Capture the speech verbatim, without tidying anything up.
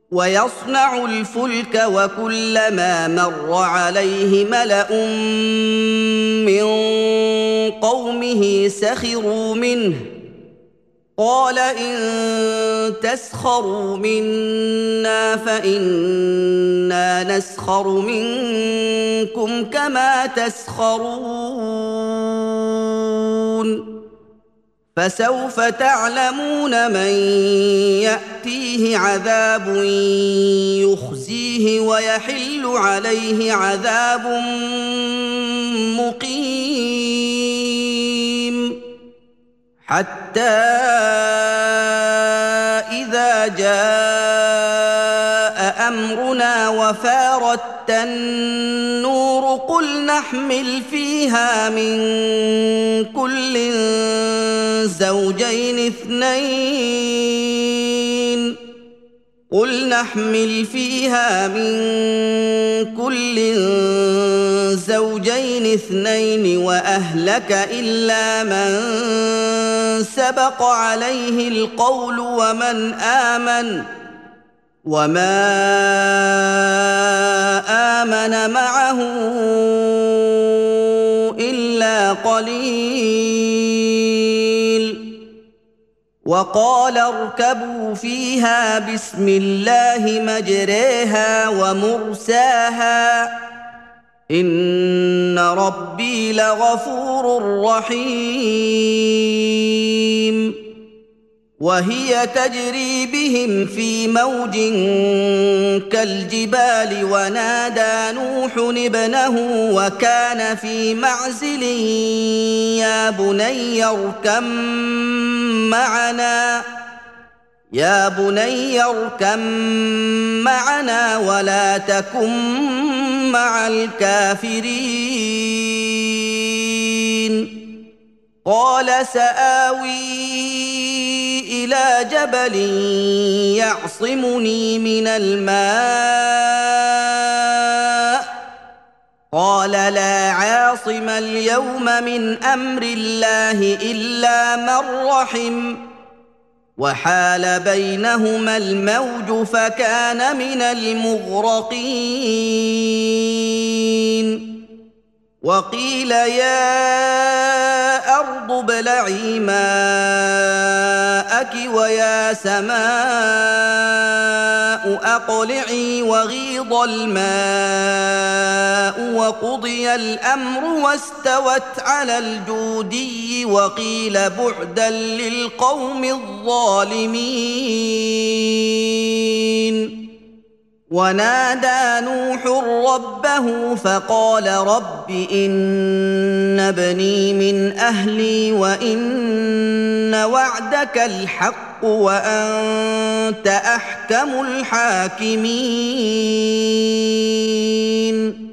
ويصنع الفلك وكلما مر عليه ملأ من قومه سخروا منه قال إن تسخروا منا فإنا نسخر منكم كما تسخرون فسوف تعلمون من يأتيه عذاب يخزيه ويحل عليه عذاب مقيم حتى إذا جاء أمرنا وفارت النور قل نحمل فيها من كل زوجين اثنين قل نحمل فيها من كل زوجين اثنين وأهلك إلا من سبق عليه القول ومن آمن وما آمن معه إلا قليل وقال اركبوا فيها بسم الله مجريها ومرساها إن ربي لغفور رحيم وهي تجري بهم في موج كالجبال ونادى نوح ابنه وكان في معزل يا بني اركب معنا يا بني اركب معنا ولا تكن مع الكافرين قال سآوي إلى جبل يعصمني من الماء قال لا عاصم اليوم من أمر الله إلا من رحم وحال بينهما الموج فكان من المغرقين وقيل يا أرض ابلعي ماءك ويا سماء أقلعي وغيض الماء وقضي الأمر واستوت على الجودي وقيل بعدا للقوم الظالمين ونادى نوح ربه فقال رب إن ابني من أهلي وإن وعدك الحق وأنت أحكم الحاكمين